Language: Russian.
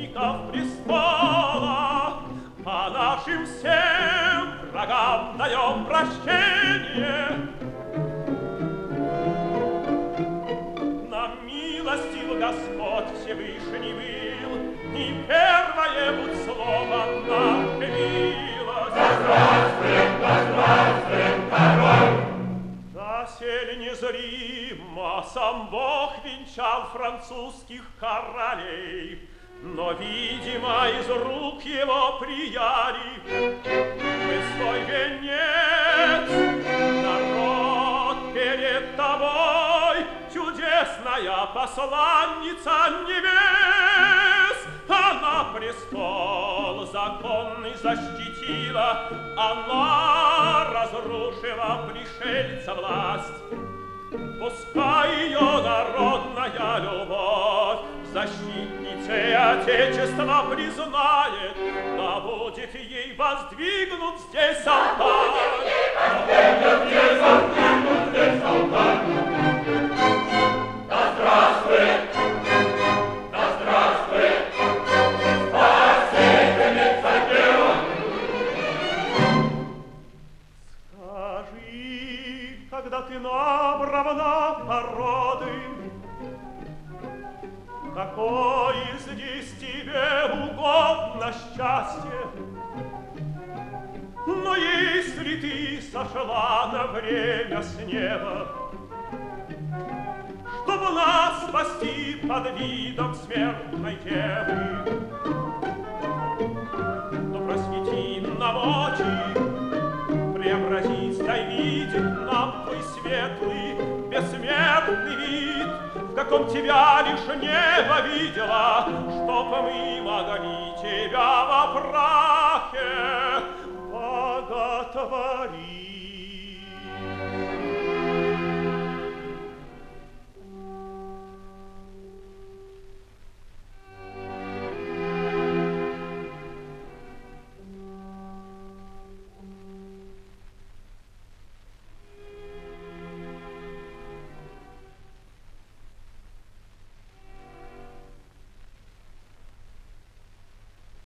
наследников престола, а нашим всем врагам даем прощение. Нам милостив Господь Всевышний был, и первое будь слово наше милость. Да здравствует король! Доселе незримо сам Бог венчал французских королей, но, видимо, из рук его прияли мы свой венец. Народ перед тобой, чудесная посланница небес, она престол законный защитила, она разрушила пришельца власть. Пускай ее народная любовь защитницей Отечества признает, да будет ей воздвигнут здесь алтарь. Да здравствует! Да здравствует! Спасительница Гео! Скажи, когда ты нам равна породы, какое здесь тебе угодно счастье? Но если ты сошла на время с неба, чтобы нас спасти под видом смертной девы, то просвети нам очи, преобразись, дай видеть нам твой светлый, бессмертный вид, в каком тебя лишь небо видела, чтоб мы могли тебя во прахе боготворить.